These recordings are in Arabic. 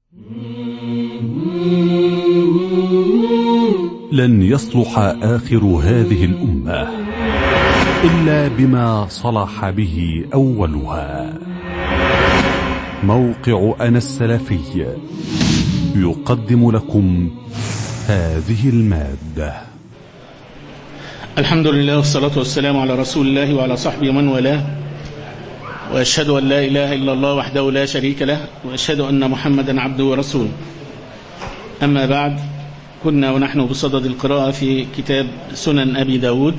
لن يصلح آخر هذه الأمة إلا بما صلح به أولها. موقع أنا السلفي يقدم لكم هذه المادة. الحمد لله والصلاة والسلام على رسول الله وعلى صحبه ومن والاه، وأشهد أن لا إله إلا الله وحده لا شريك له، وأشهد أن محمدا عبده ورسوله. أما بعد، كنا ونحن بصدد القراءة في كتاب سنن أبي داود.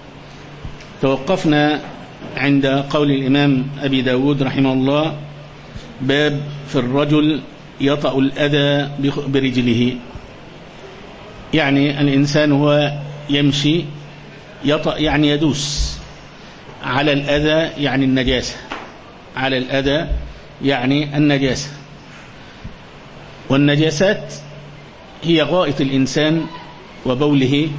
توقفنا عند قول الإمام أبي داود رحمه الله: باب في الرجل يطأ الأذى برجله. يعني الإنسان هو يمشي، يطأ يعني يدوس على الأذى، يعني النجاسة، على الأذى يعني النجاسة. والنجاسات هي غائط الإنسان وبوله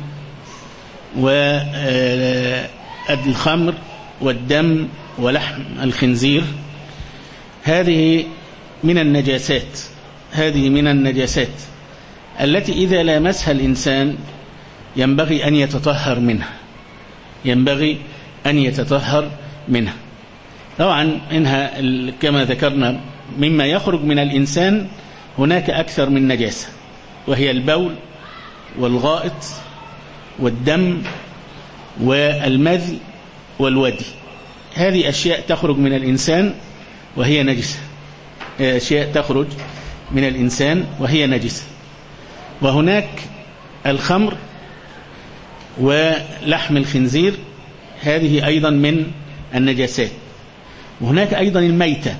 والخمر والدم ولحم الخنزير. هذه من النجاسات، هذه من النجاسات التي إذا لامسها الإنسان ينبغي أن يتطهر منها، ينبغي أن يتطهر منها. طبعا إنها كما ذكرنا مما يخرج من الإنسان هناك أكثر من نجاسة، وهي البول والغائط والدم والمذي والودي. هذه أشياء تخرج من الإنسان وهي نجسة، أشياء تخرج من الإنسان وهي نجسة. وهناك الخمر ولحم الخنزير، هذه أيضا من النجاسات. وهناك أيضا الميتة،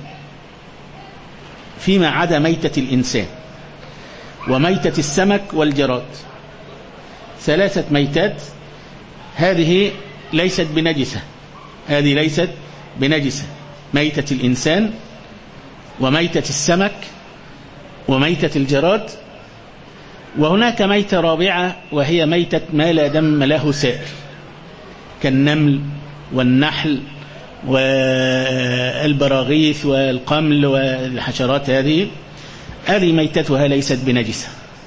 فيما عدا ميتة الإنسان وميتة السمك والجراد، ثلاثة ميتات. هذه ليست بنجسة، هذه ليست بنجسة: ميتة الإنسان وميتة السمك وميتة الجراد. وهناك ميتة رابعة وهي ميتة ما لا دم له سائل، كالنمل والنحل والبراغيث والقمل والحشرات. هذه ميتتها ليست بنجسة.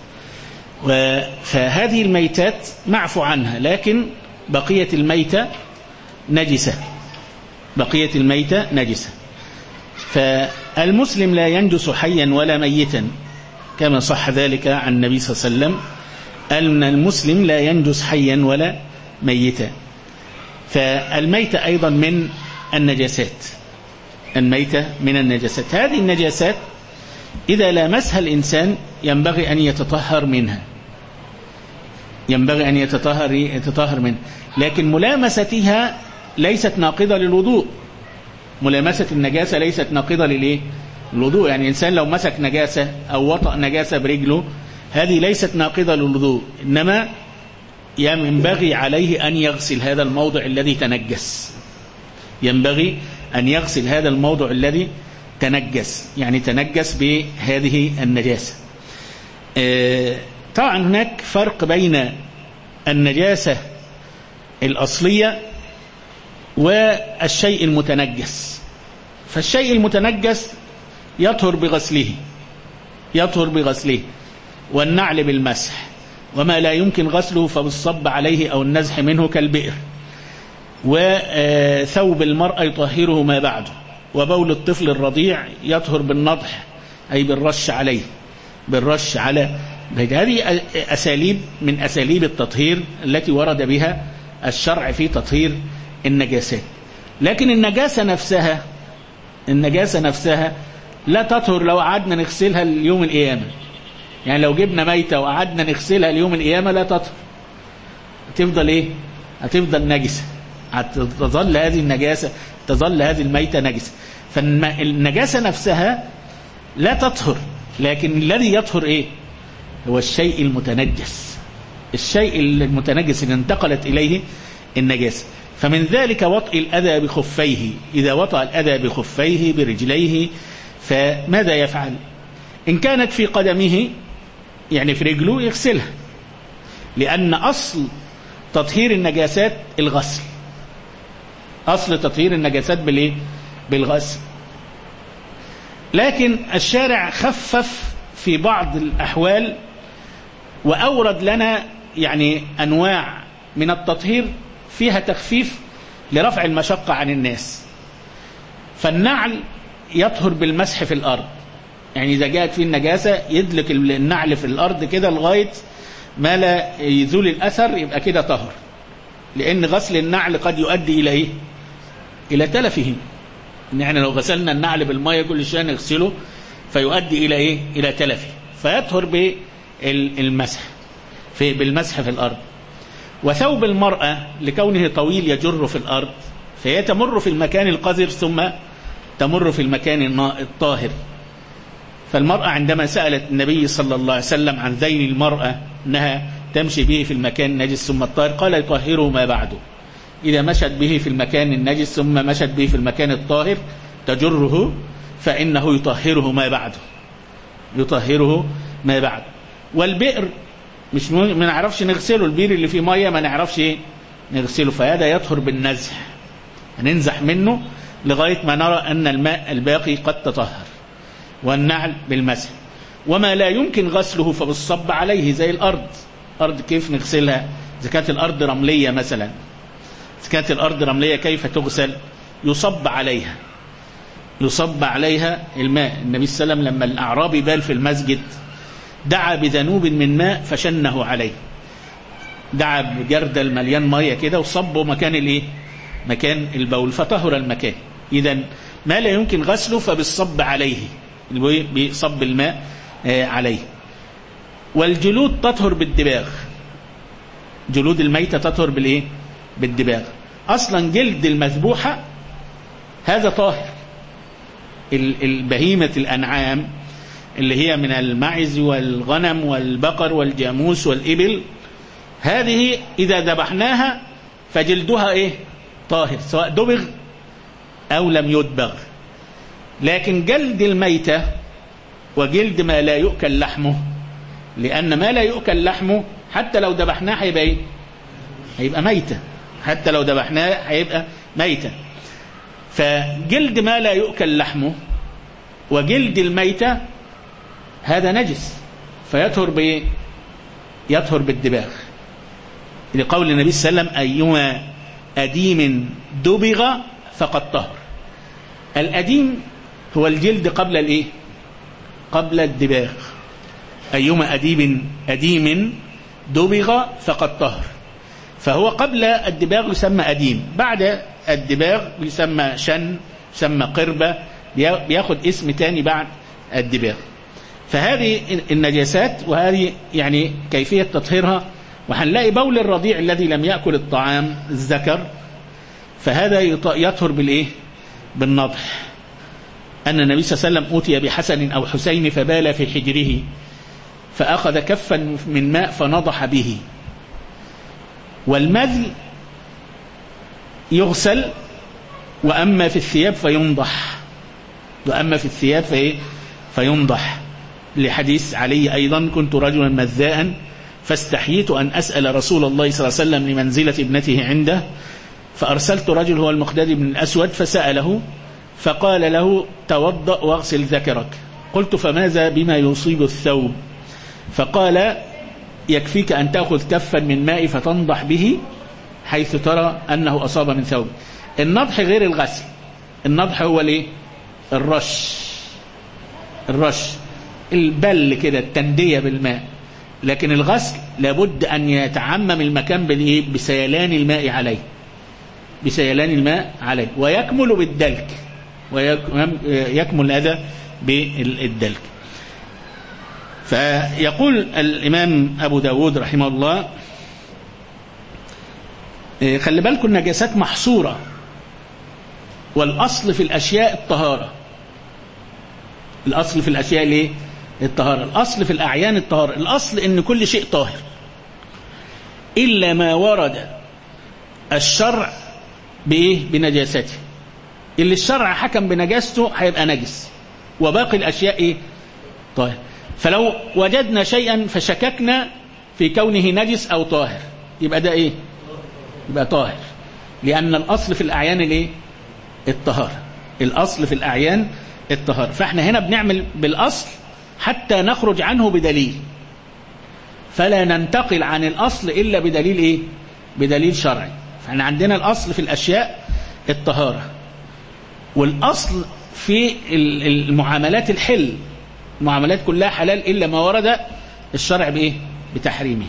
فهذه الميتات معفو عنها، لكن بقية الميتة نجسة، بقية الميتة نجسة. فالمسلم لا ينجس حيا ولا ميتا، كما صح ذلك عن النبي صلى الله عليه وسلم، أن المسلم لا ينجس حيا ولا ميتا. فالميتة أيضا من النجاسات، الميتة من النجاسات. هذه النجاسات إذا لامسها الإنسان ينبغي أن يتطهر منها، ينبغي أن يتطهر منها. لكن ملامستها ليست ناقضة للوضوء. ملامسة النجاسة ليست ناقضة للوضوء. يعني الإنسان لو مسك نجاسة أو وطأ نجاسة برجله، هذه ليست ناقضة للوضوء، إنما ينبغي عليه أن يغسل هذا الموضع الذي تنجس، ينبغي أن يغسل هذا الموضع الذي تنجس، يعني تنجس بهذه النجاسة. طبعا هناك فرق بين النجاسة الأصلية والشيء المتنجس. فالشيء المتنجس يطهر بغسله، والنعل بالمسح، وما لا يمكن غسله فبالصب عليه أو النزح منه كالبئر. وثوب المرأة يطهره ما بعده، وبول الطفل الرضيع يطهر بالنضح، أي بالرش عليه، بالرش على. هذه أساليب من أساليب التطهير التي ورد بها الشرع في تطهير النجاسات. لكن النجاسة نفسها لا تطهر لو قعدنا نغسلها اليوم القيامة. يعني لو جبنا ميتة وقعدنا نغسلها اليوم القيامة لا تطهر، هتفضل هتفضل نجسة، هتظل هذه النجاسة، تظل هذه الميتة نجسة. فالنجاسة نفسها لا تطهر، لكن الذي يطهر هو الشيء المتنجس، الشيء المتنجس اللي انتقلت إليه النجاسة. فمن ذلك وطئ الأذى بخفيه. إذا وطأ الأذى بخفيه برجليه فماذا يفعل؟ إن كانت في قدمه، يعني في رجله، يغسلها، لأن أصل تطهير النجاسات الغسل، أصل تطهير النجاسات بالغسل. لكن الشارع خفف في بعض الأحوال، وأورد لنا يعني أنواع من التطهير فيها تخفيف لرفع المشقة عن الناس. فالنعل يطهر بالمسح في الأرض، يعني إذا جاءت فيه النجاسة يدلك النعل في الأرض كده لغاية ما لا يزول الأثر، يبقى كده طهر. لأن غسل النعل قد يؤدي إلى إيه؟ إلى تلفه. إن احنا لو غسلنا النعل بالمية كل شوية نغسله فيؤدي إلى إيه؟ إلى تلفه. فيطهر بالمسح بالمسح في الأرض. وثوب المرأة لكونه طويل يجر في الأرض، فهي تمر في المكان القذر ثم تمر في المكان الطاهر. فالمرأة عندما سألت النبي صلى الله عليه وسلم عن ذيل المرأة أنها تمشي به في المكان النجس ثم الطاهر، قال يطهره ما بعده. إذا مشت به في المكان النجس ثم مشت به في المكان الطاهر تجره، فإنه يطهره ما بعده، يطهره ما بعده. والبئر مش ما نعرفش نغسله، البير اللي فيه مية ما نعرفش نغسله، فهذا يطهر بالنزح، هننزح منه لغاية ما نرى أن الماء الباقي قد تطهر. والنعل بالمسح. وما لا يمكن غسله فبالصب عليه، زي الأرض. أرض كيف نغسلها؟ إذا كانت الأرض رملية مثلا، إذا كانت الأرض رملية كيف تغسل؟ يصب عليها، يصب عليها الماء. النبي صلى الله عليه وسلم لما الأعرابي بال في المسجد دعا بذنوب من ماء فشنه عليه، دعا بجردل مليان مية كده وصبه مكان الايه؟ مكان البول، فطهر المكان. إذا ما لا يمكن غسله فبالصب عليه، بيصب الماء عليه. والجلود تطهر بالدباغ، جلود الميتة تطهر بالايه؟ بالدباغ. أصلا جلد المذبوحة هذا طاهر. البهيمة الأنعام اللي هي من المعز والغنم والبقر والجاموس والإبل، هذه إذا ذبحناها فجلدها إيه؟ طاهر، سواء دبغ أو لم يدبغ. لكن جلد الميتة وجلد ما لا يؤكل لحمه، لأن ما لا يؤكل لحمه حتى لو ذبحناه هيبقى إيه؟ هيبقى ميتة، حتى لو ذبحناه هيبقى ميتة. فجلد ما لا يؤكل لحمه وجلد الميتة هذا نجس، فيطهر بإيه؟ يطهر بالدباغ، لقول النبي صلى الله عليه وسلم أيما أديم دبغ فقد طهر. الأديم هو الجلد قبل الإيه؟ قبل الدباغ. أيما أديم دبغ فقد طهر، فهو قبل الدباغ يسمى أديم، بعد الدباغ يسمى شن، يسمى قربة، بياخد اسم تاني بعد الدباغ. فهذه النجاسات، وهذه يعني كيفية تطهيرها. وهنلاقي بول الرضيع الذي لم يأكل الطعام الذكر، فهذا يطهر بالإيه؟ بالنضح. أن النبي صلى الله عليه وسلم أوتي بحسن أو حسين فبال في حجره فأخذ كفا من ماء فنضح به. والمذي يغسل، وأما في الثياب فينضح، وأما في الثياب فينضح، لحديث علي أيضا كنت رجلا مذاء فاستحييت أن أسأل رسول الله صلى الله عليه وسلم لمنزلة ابنته عنده، فأرسلت رجل هو المقداد بن الأسود فسأله فقال له توضأ واغسل ذكرك. قلت فماذا بما يصيب الثوب؟ فقال يكفيك أن تأخذ كفا من ماء فتنضح به حيث ترى أنه أصاب من ثوب. النضح غير الغسل، النضح هو الايه؟ الرش، البل كده، التندية بالماء. لكن الغسل لابد أن يتعمم المكان بسيلان الماء عليه، بسيلان الماء عليه، ويكمل بالدلك، ويكمل هذا بالدلك. فيقول الإمام أبو داود رحمه الله خلي بالكم النجاسات محصورة، والأصل في الأشياء الطهارة. الأصل في الأشياء ليه؟ الطهارة. الأصل في الأعيان الطهارة. الأصل إن كل شيء طاهر إلا ما ورد الشرع بإيه؟ بنجاسته. اللي الشرع حكم بنجاسته هيبقى نجس، وباقي الأشياء إيه؟ طاهر. فلو وجدنا شيئا فشككنا في كونه نجس أو طاهر يبقى ده إيه؟ يبقى طاهر، لأن الأصل في الأعيان الإيه؟ الطهارة. الأصل في الأعيان الطهارة. فإحنا هنا بنعمل بالأصل حتى نخرج عنه بدليل، فلا ننتقل عن الأصل إلا بدليل إيه؟ بدليل شرعي. فاحنا عندنا الأصل في الأشياء الطهارة، والأصل في المعاملات الحل، المعاملات كلها حلال إلا ما ورد الشرع بإيه؟ بتحريمه.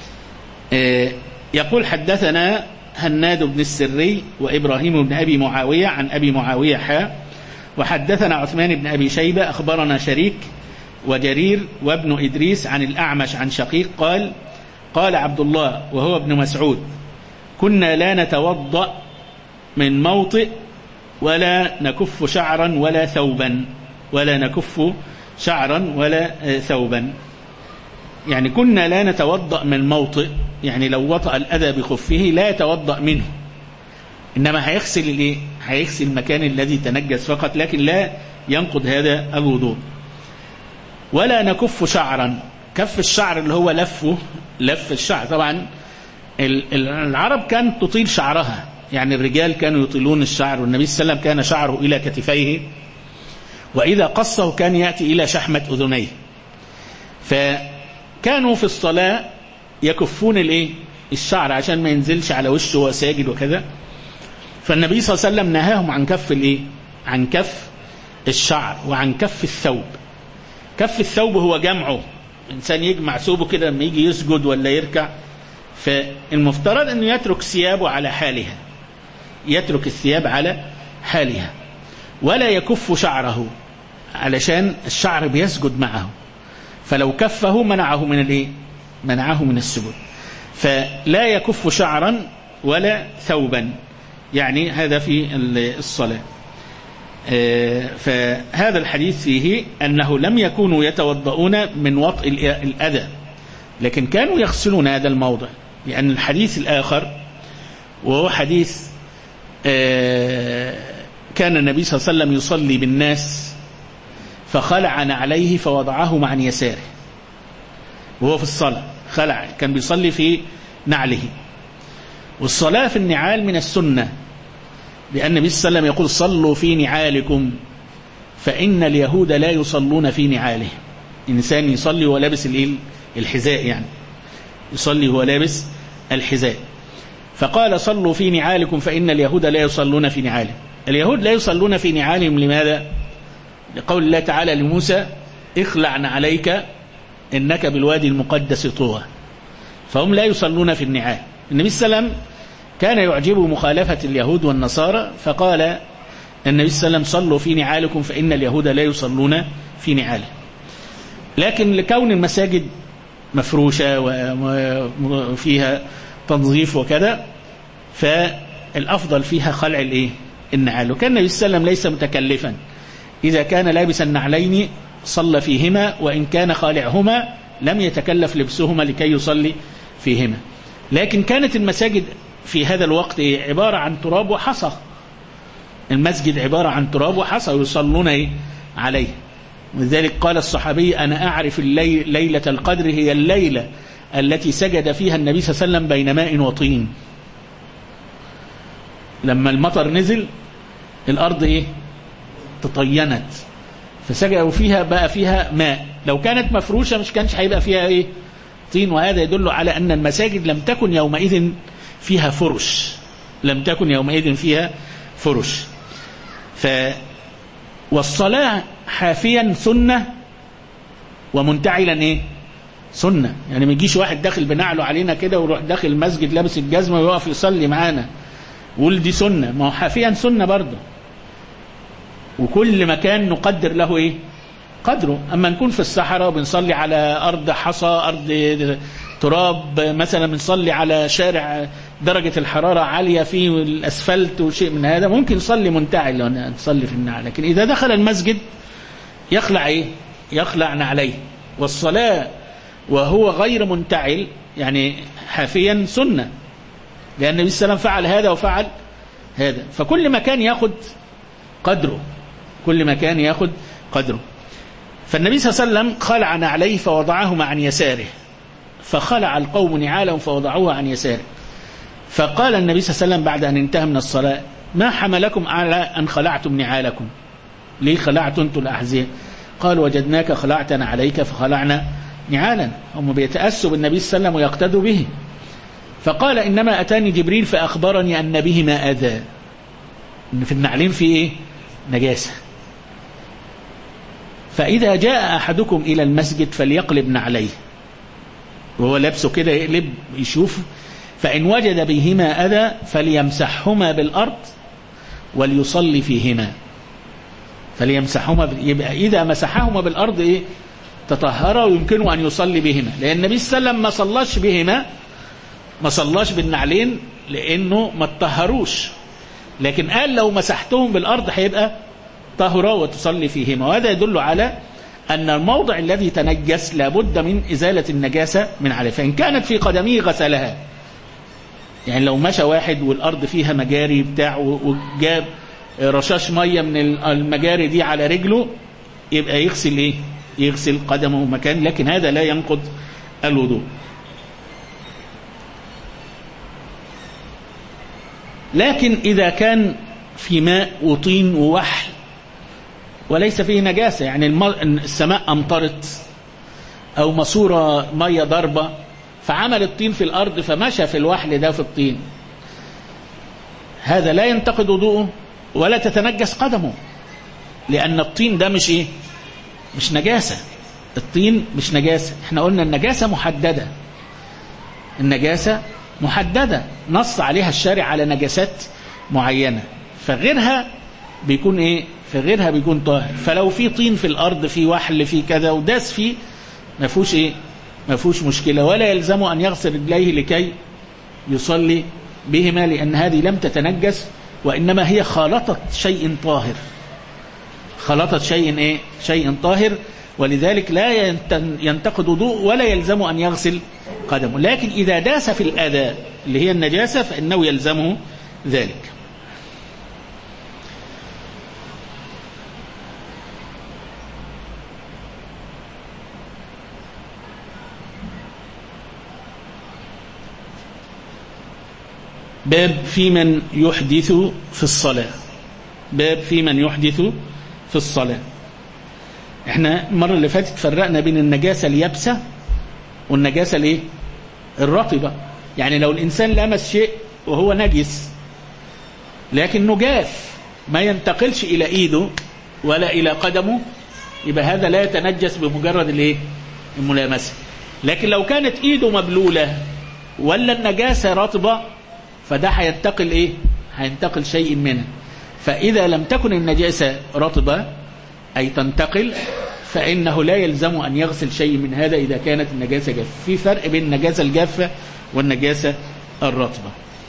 يقول حدثنا هناد بن السري وإبراهيم بن أبي معاوية عن أبي معاوية وحدثنا عثمان بن أبي شيبة أخبرنا شريك وجرير وابن إدريس عن الأعمش عن شقيق قال عبد الله وهو ابن مسعود كنا لا نتوضأ من موطئ ولا نكف شعرا ولا ثوبا، ولا نكف شعرا ولا ثوبا. يعني كنا لا نتوضأ من موطئ، يعني لو وطأ الأذى بخفه لا يتوضأ منه، إنما هيغسل الإيه؟ هيغسل المكان الذي تنجس فقط، لكن لا ينقض هذا الوضوء. ولا نكف شعرا، كف الشعر اللي هو لف الشعر. طبعا العرب كانت تطيل شعرها، يعني الرجال كانوا يطيلون الشعر، والنبي صلى الله عليه وسلم كان شعره إلى كتفيه، وإذا قصه كان يأتي إلى شحمة أذنيه. فكانوا في الصلاة يكفون الإيه؟ الشعر عشان ما ينزلش على وشه وهو ساجد وكذا. فالنبي صلى الله عليه وسلم نهاهم عن كف الإيه؟ عن كف الشعر وعن كف الثوب. كف الثوب هو جمعه، إنسان يجمع ثوبه كده لما يجي يسجد ولا يركع، فالمفترض أنه يترك ثيابه على حالها، يترك الثياب على حالها. ولا يكف شعره علشان الشعر بيسجد معه، فلو كفه منعه من الإيه؟ منعه من السجود. فلا يكف شعرا ولا ثوبا، يعني هذا في الصلاة. فهذا الحديث فيه أنه لم يكونوا يتوضؤون من وطء الأذى، لكن كانوا يغسلون هذا الموضع. لأن الحديث الآخر وهو حديث كان النبي صلى الله عليه وسلم يصلي بالناس فخلع نعليه فوضعهما عن يساره، وهو في الصلاة خلع، كان بيصلي في نعله. والصلاة في النعال من السنة، لأن النبي صلى الله عليه وسلم يقول صلوا في نعالكم فإن اليهود لا يصلون في نعاله. إنسان يصلي وهو لابس الحذاء، يعني يصلي وهو لابس الحذاء. فقال صلوا في نعالكم فإن اليهود لا يصلون في نعالهم. اليهود لا يصلون في نعالهم لماذا؟ لقول الله تعالى لموسى اخلع عليك إنك بالوادي المقدس طوى. فهم لا يصلون في النعال. النبي صلى الله عليه وسلم كان يعجبه مخالفة اليهود والنصارى، فقال النبي صلى الله عليه وسلم صلوا في نعالكم فإن اليهود لا يصلون في نعالهم. لكن لكون المساجد مفروشة وفيها تنظيف وكذا، فالأفضل فيها خلع النعال. وكان النبي صلى الله عليه وسلم ليس متكلفا، إذا كان لابس النعلين صلى فيهما، وإن كان خالعهما لم يتكلف لبسهما لكي يصلي فيهما. لكن كانت المساجد في هذا الوقت عبارة عن تراب وحصى، المسجد عبارة عن تراب وحصى ويصلون عليه. ولذلك قال الصحابي أنا أعرف ليلة القدر هي الليلة التي سجد فيها النبي صلى الله عليه وسلم بين ماء وطين. لما المطر نزل الأرض تطينت، فسجدوا فيها بقى فيها ماء. لو كانت مفروشة مش كانش هيبقى فيها طين. وهذا يدل على أن المساجد لم تكن يومئذ فيها فرش، لم تكن يومئذ فيها فرش. والصلاة حافيا سنة ومنتعلا سنة. يعني ما يجيش واحد داخل بنعله علينا كده ويروح داخل المسجد لابس الجزمة ويقف يصلي معانا ويقول دي سنة. ما هو حافيا سنة برضه، وكل مكان نقدر له قدره. أما نكون في الصحراء وبنصلي على أرض حصى، أرض تراب مثلا، بنصلي على شارع درجة الحرارة عالية فيه الأسفلت وشيء من هذا، ممكن نصلي منتعل لو نصلي في النعل. لكن إذا دخل المسجد يخلع يخلع نعليه. والصلاة وهو غير منتعل يعني حافيا سنة، لأن النبي صلى الله عليه وسلم فعل هذا وفعل هذا. فكل مكان يأخذ قدره، كل مكان يأخذ قدره. فالنبي صلى الله عليه وسلم خلع نعليه فوضعهما عن يساره، فخلع القوم نعالهم فوضعوها عن يساره. فقال النبي صلى الله عليه وسلم بعد أن انتهى من الصلاة ما حملكم على أن خلعتم نعالكم؟ ليه خلعتم انتم الأحذية؟ قال وجدناك خلعتنا عليك فخلعنا نعالا. هم بيتأسوا بالنبي صلى الله عليه وسلم ويقتدوا به. فقال إنما أتاني جبريل فأخبرني أن بهما أذى، إن في النعلين في إيه؟ نجاسة. فإذا جاء أحدكم إلى المسجد فليقلب نعليه، وهو لابسه كده يقلب يشوف، فإن وجد بهما أذى فليمسحهما بالأرض وليصلي فيهما. فليمسحهما يبقى إذا مسحهما بالأرض إيه؟ تطهر ويمكنه أن يصلي بهما، لأن النبي صلى الله عليه وسلم ما صلاش بهما، ما صلاش بالنعلين لأنه ما تطهروش، لكن قال لو مسحتهم بالأرض هيبقى طهرا وتصلي فيهما. وهذا يدل على أن الموضع الذي تنجس لابد من إزالة النجاسة من عليه. فإن كانت في قدمه غسلها، يعني لو مشى واحد والأرض فيها مجاري بتاع وجاب رشاش مية من المجاري دي على رجله، يبقى يغسل إيه؟ يغسل قدمه مكان، لكن هذا لا ينقض الوضوء. لكن إذا كان في ماء وطين ووحل وليس فيه نجاسة، يعني السماء أمطرت أو ماسورة مية ضربة فعمل الطين في الأرض فمشى في الوحل ده في الطين، هذا لا ينتقد وضوءه ولا تتنجس قدمه، لأن الطين ده مش إيه؟ مش نجاسة. الطين مش نجاسة. احنا قلنا النجاسة محددة، النجاسة محددة نص عليها الشارع على نجاسات معينة، فغيرها بيكون ايه؟ فغيرها بيكون طاهر. فلو في طين في الأرض، في وحل، في كذا وداس فيه، ما فيهوش ايه؟ ما فيهوش مشكلة، ولا يلزمه أن يغسل رجليه لكي يصلي بهما، لأن هذه لم تتنجس وإنما هي خالطة شيء طاهر، خلطت شيء ايه؟ شيء طاهر، ولذلك لا ينتقد وضوء ولا يلزم أن يغسل قدمه. لكن إذا داس في الأذى اللي هي النجاسة فإنه يلزمه ذلك. باب في من يحدث في الصلاة. باب في من يحدث في الصلاة. احنا المرة اللي فاتت فرقنا بين النجاسة اليابسة والنجاسة الايه؟ الرطبة. يعني لو الإنسان لمس شيء وهو نجس لكنه جاف ما ينتقلش إلى إيده ولا إلى قدمه، يبقى هذا لا يتنجس بمجرد الايه؟ الملامسة. لكن لو كانت إيده مبلولة ولا النجاسة رطبة فده هينتقل ايه؟ هينتقل شيء منه. فإذا لم تكن النجاسة رطبة أي تنتقل فإنه لا يلزم أن يغسل شيء من هذا إذا كانت النجاسة جافة. في فرق بين النجاسة الجافة والنجاسة الرطبة.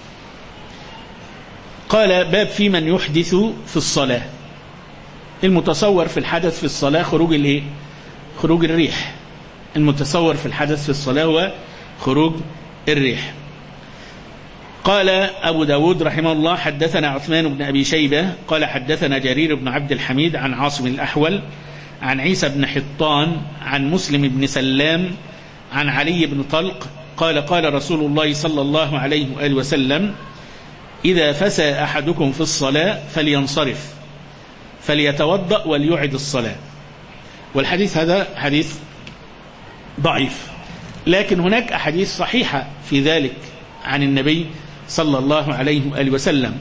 قال باب في من يحدث في الصلاة. المتصور في الحدث في الصلاة خروج الايه؟ خروج الريح. المتصور في الحدث في الصلاة هو خروج الريح. قال أبو داود رحمه الله حدثنا عثمان بن أبي شيبة قال حدثنا جرير بن عبد الحميد عن عاصم الأحول عن عيسى بن حطان عن مسلم بن سلام عن علي بن طلق قال قال رسول الله صلى الله عليه وآله وسلم إذا فسى أحدكم في الصلاة فلينصرف فليتوضأ وليعد الصلاة. والحديث هذا حديث ضعيف، لكن هناك أحاديث صحيحة في ذلك عن النبي صلى الله عليه وآله وسلم،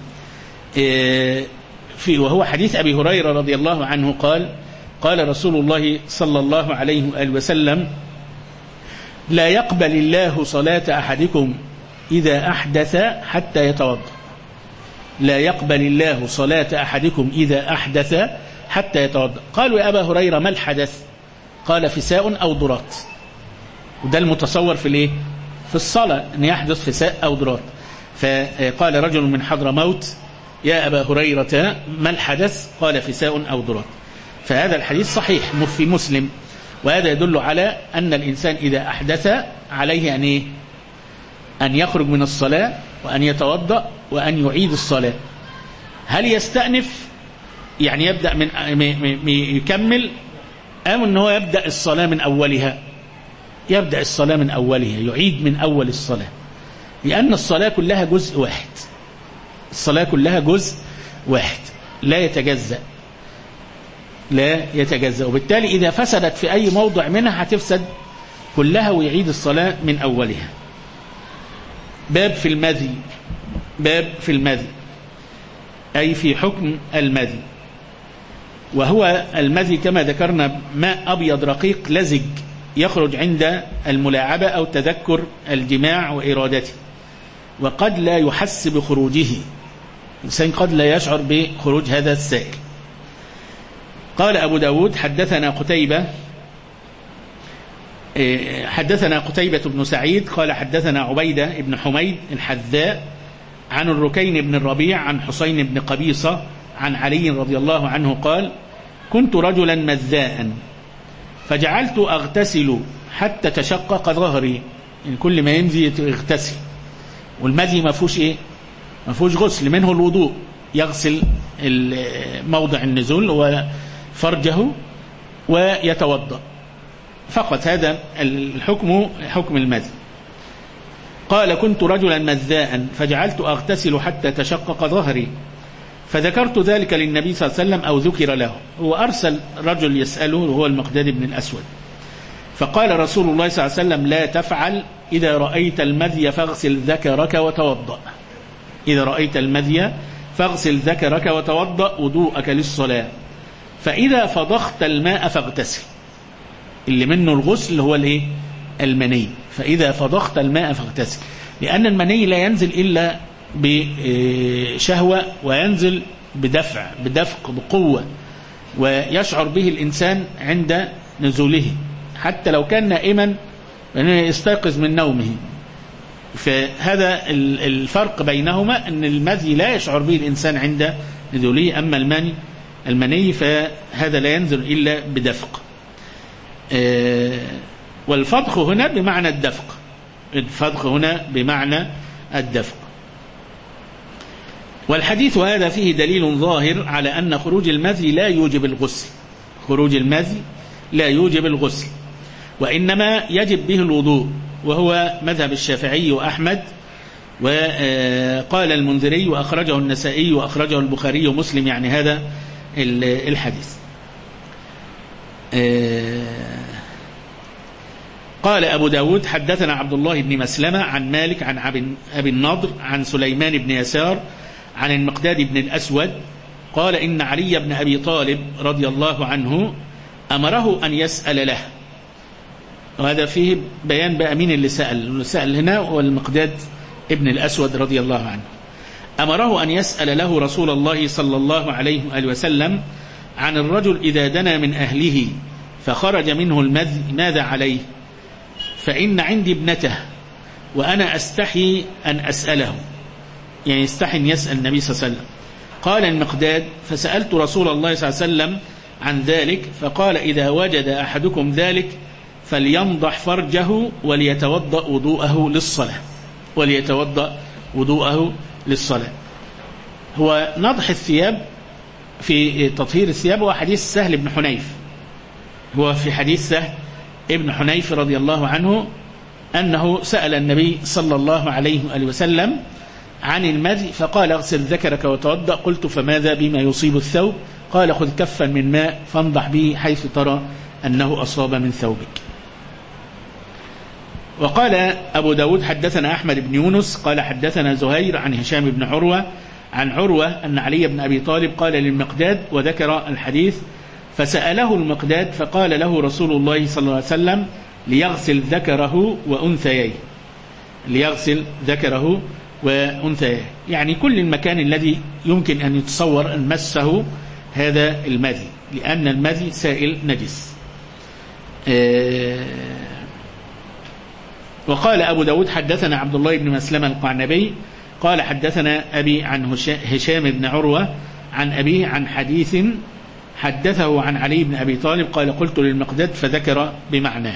وهو حديث أبي هريرة رضي الله عنه قال قال رسول الله صلى الله عليه وآله وسلم لا يقبل الله صلاة أحدكم إذا أحدث حتى يتوضأ. لا يقبل الله صلاة أحدكم إذا أحدث حتى يتوضأ. قالوا يا أبا هريرة ما الحدث؟ قال فساء أو ضرات. وده المتصور في الايه؟ في الصلاة أن يحدث فساء أو ضرات. فقال رجل من حضرموت يا أبا هريرة ما الحدث؟ قال فساء أو ضرات. فهذا الحديث صحيح في مسلم، وهذا يدل على أن الإنسان إذا أحدث عليه أن إيه؟ أن يخرج من الصلاة وأن يتوضأ وأن يعيد الصلاة. هل يستأنف يعني يبدأ من يكمل أم أنه يبدأ الصلاة من أولها؟ يبدأ الصلاة من أولها، يعيد من أول الصلاة، لأن الصلاة كلها جزء واحد. الصلاة كلها جزء واحد لا يتجزأ. لا يتجزأ، وبالتالي إذا فسدت في أي موضع منها هتفسد كلها ويعيد الصلاة من أولها. باب في المذي. باب في المذي أي في حكم المذي، وهو المذي كما ذكرنا ماء أبيض رقيق لزج يخرج عند الملاعبة أو تذكر الجماع وإرادته، وقد لا يحس بخروجه، الإنسان قد لا يشعر بخروج هذا السائل. قال أبو داود حدثنا قتيبة بن سعيد قال حدثنا عبيدة بن حميد الحذاء عن الركين بن الربيع عن حسين بن قبيصة عن علي رضي الله عنه قال كنت رجلا مذاء فجعلت أغتسل حتى تشقق ظهري، يعني كل ما يمزي يغتسل، والمذي ما فيهوش إيه؟ ما فيهوش غسل، منه الوضوء، يغسل موضع النزول وفرجه ويتوضأ فقط، هذا الحكم حكم المذي. قال كنت رجلا مذاء فجعلت أغتسل حتى تشقق ظهري فذكرت ذلك للنبي صلى الله عليه وسلم أو ذكر له، وأرسل رجل يسأله وهو المقداد بن الأسود، فقال رسول الله صلى الله عليه وسلم لا تفعل، إذا رأيت المذي فاغسل ذكرك وتوضأ، إذا رأيت المذي فاغسل ذكرك وتوضأ وضوءك للصلاة، فإذا فضخت الماء فاغتسل، اللي منه الغسل هو الايه؟ المني، فإذا فضخت الماء فاغتسل، لأن المني لا ينزل إلا بشهوة وينزل بدفق بقوة، ويشعر به الإنسان عند نزوله حتى لو كان نائما يستيقظ من نومه. فهذا الفرق بينهما، أن المذي لا يشعر به الإنسان عند نزوله، أما المني فهذا لا ينزل إلا بدفق. والفضخ هنا بمعنى الدفق، الفضخ هنا بمعنى الدفق. والحديث هذا فيه دليل ظاهر على أن خروج المذي لا يوجب الغسل، خروج المذي لا يوجب الغسل، وإنما يجب به الوضوء، وهو مذهب الشافعي وأحمد، وقال المنذري وأخرجه النسائي وأخرجه البخاري ومسلم، يعني هذا الحديث. قال أبو داود حدثنا عبد الله بن مسلمة عن مالك عن أبي النضر عن سليمان بن يسار عن المقداد بن الأسود قال إن علي بن أبي طالب رضي الله عنه أمره أن يسأل له، وهذا فيه بيان بقى مين اللي سأل هنا، هو المقداد ابن الأسود رضي الله عنه. أمره أن يسأل له رسول الله صلى الله عليه وآله وسلم عن الرجل إذا دنا من أهله فخرج منه المذي ماذا عليه، فإن عندي ابنته وأنا أستحي أن أسأله، يعني يستحي أن يسأل النبي صلى الله عليه وسلم. قال المقداد فسألت رسول الله صلى الله عليه وسلم عن ذلك فقال إذا وجد أحدكم ذلك فلينضح فرجه وليتوضأ وضوءه للصلاة، وليتوضأ وضوءه للصلاة. هو نضح الثياب في تطهير الثياب هو حديث سهل بن حنيف، هو في حديث سهل ابن حنيف رضي الله عنه أنه سأل النبي صلى الله عليه وآله وسلم عن المذي فقال اغسل ذكرك وتوضأ، قلت فماذا بما يصيب الثوب؟ قال خذ كفا من ماء فانضح به حيث ترى أنه أصاب من ثوبك. وقال أبو داود حدثنا أحمد بن يونس قال حدثنا زهير عن هشام بن عروة عن عروة أن علي بن أبي طالب قال للمقداد وذكر الحديث، فسأله المقداد فقال له رسول الله صلى الله عليه وسلم ليغسل ذكره وأنثيه، ليغسل ذكره وأنثيه، يعني كل المكان الذي يمكن أن يتصور أن مسه هذا المذي، لأن المذي سائل نجس. وقال أبو داود حدثنا عبد الله بن مسلمة القعنبي قال حدثنا أبي عن هشام بن عروة عن أبيه عن حديث حدثه عن علي بن أبي طالب قال قلت للمقداد فذكر بمعناه.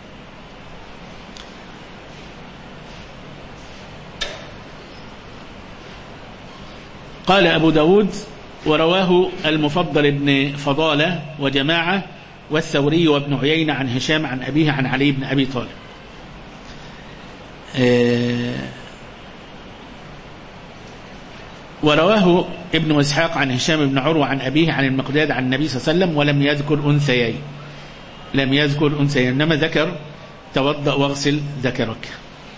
قال أبو داود ورواه المفضل بن فضالة وجماعة والثوري وابن عيينة عن هشام عن أبيه عن علي بن أبي طالب. ورواه ابن إسحاق عن هشام بن عروة عن أبيه عن المقداد عن النبي صلى الله عليه وسلم ولم يذكر أنثيين، لم يذكر أنثيين، إنما ذكر توضأ واغسل ذكرك.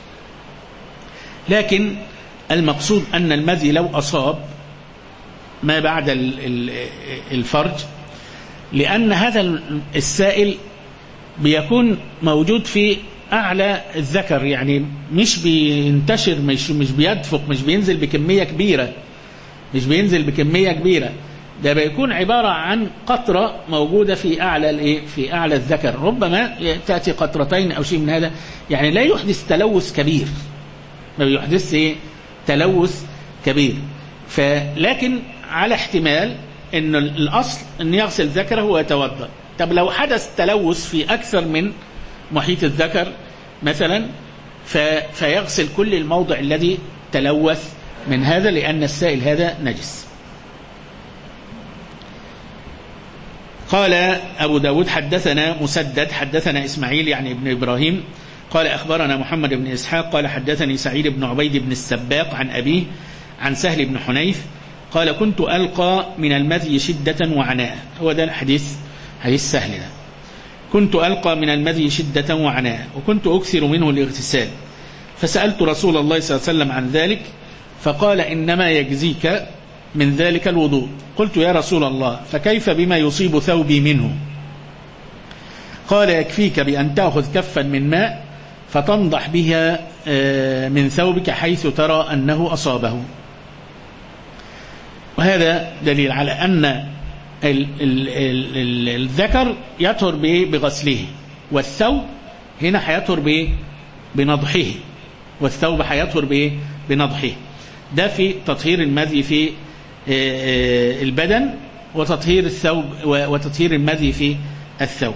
لكن المقصود أن المذي لو أصاب ما بعد الفرج، لأن هذا السائل بيكون موجود في أعلى الذكر، يعني مش بينتشر، مش بيدفق، مش بينزل بكمية كبيرة، مش بينزل بكمية كبيرة، ده بيكون عبارة عن قطرة موجودة في أعلى في أعلى الذكر، ربما تأتي قطرتين أو شيء من هذا، يعني لا يحدث تلوث كبير، ما بيحدث تلوث كبير. لكن على احتمال أن الأصل أن يغسل ذكره ويتوضأ. طب لو حدث تلوث في أكثر من محيط الذكر مثلا، فيغسل كل الموضع الذي تلوث من هذا، لأن السائل هذا نجس. قال أبو داود حدثنا مسدد حدثنا إسماعيل يعني ابن إبراهيم قال أخبرنا محمد بن إسحاق قال حدثني سعيد بن عبيد بن السباق عن أبيه عن سهل بن حنيف قال كنت ألقى من المذي شدة وعناء. هو ده الحديث، حديث سهل ده. كنت ألقى من المذي شدة وعناء وكنت أكثر منه الاغتسال، فسألت رسول الله صلى الله عليه وسلم عن ذلك فقال إنما يجزيك من ذلك الوضوء. قلت يا رسول الله فكيف بما يصيب ثوبي منه؟ قال يكفيك بأن تأخذ كفا من ماء فتنضح بها من ثوبك حيث ترى أنه أصابه. وهذا دليل على أن الذكر يطهر بغسله، والثوب هنا هيطهر بنضحه، والثوب هيطهر بنضحه. ده في تطهير المذي في البدن، وتطهير الثوب وتطهير المذي في الثوب.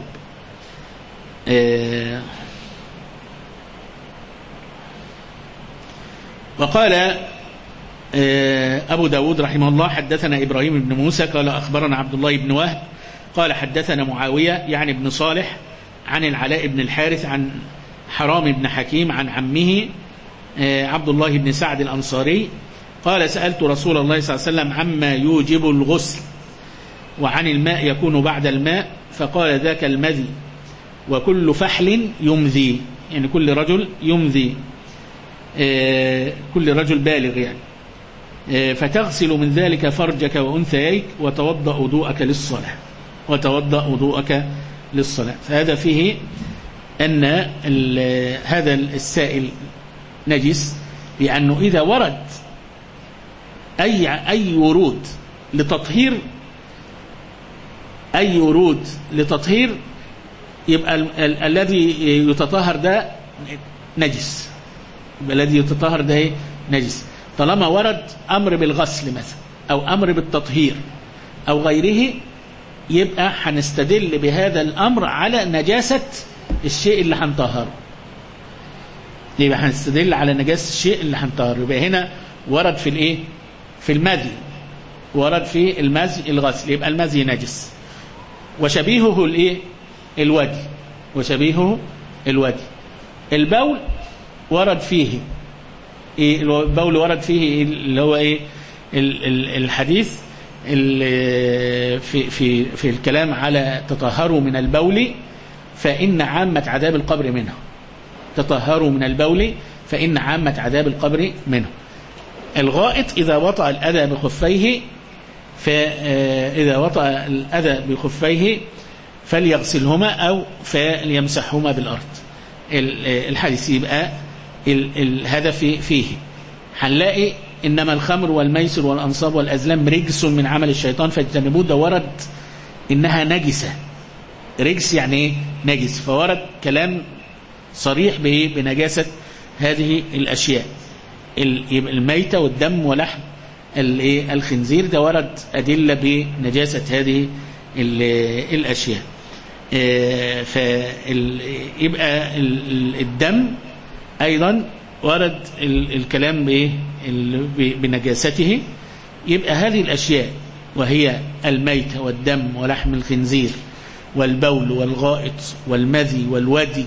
وقال أبو داود رحمه الله حدثنا إبراهيم بن موسى قال أخبرنا عبد الله بن وهب قال حدثنا معاوية يعني بن صالح عن العلاء بن الحارث عن حرام بن حكيم عن عمه عبد الله بن سعد الأنصاري قال سألت رسول الله صلى الله عليه وسلم عما يوجب الغسل وعن الماء يكون بعد الماء، فقال ذاك المذي وكل فحل يمذي، يعني كل رجل يمذي، كل رجل بالغ يعني، فتغسل من ذلك فرجك وأنثييك وتوضأ وضوءك للصلاة، وتوضأ وضوءك للصلاة. فهذا فيه أن هذا السائل نجس، لأنه إذا ورد أي ورود لتطهير، أي ورود لتطهير، يبقى الذي يتطهر ده نجس، يبقى الذي يتطهر ده نجس. طالما ورد أمر بالغسل مثلا أو أمر بالتطهير أو غيره، يبقى هنستدل بهذا الأمر على نجاسة الشيء اللي هنطهره، يبقى هنستدل على نجاسة الشيء اللي هنطهره. يبقى هنا ورد في في المذي، ورد في المذي الغسل، يبقى المذي نجس. وشبيهه الودي، وشبيهه الودي. البول ورد فيه البول ورد فيه اللي هو الحديث في الكلام على تطهروا من البول فإن عامة عذاب القبر منه، تطهروا من البول فإن عامة عذاب القبر منه. الغائط إذا وطأ الأذى بخفيه، فإذا وطأ الأذى بخفيه فليغسلهما أو فليمسحهما بالأرض. الحديث يبقى الهدف فيه هنلاقي إنما الخمر والميسر والأنصاب والأزلام رجس من عمل الشيطان فاجتنبوه، ده ورد إنها نجسة، رجس يعني نجس، فورد كلام صريح بنجاسة هذه الأشياء. الميتة والدم ولحم الخنزير ده ورد أدلة بنجاسة هذه الأشياء. فيبقى الدم أيضا ورد الكلام بنجاسته. يبقى هذه الأشياء وهي الميتة والدم ولحم الخنزير والبول والغائط والمذي والودي،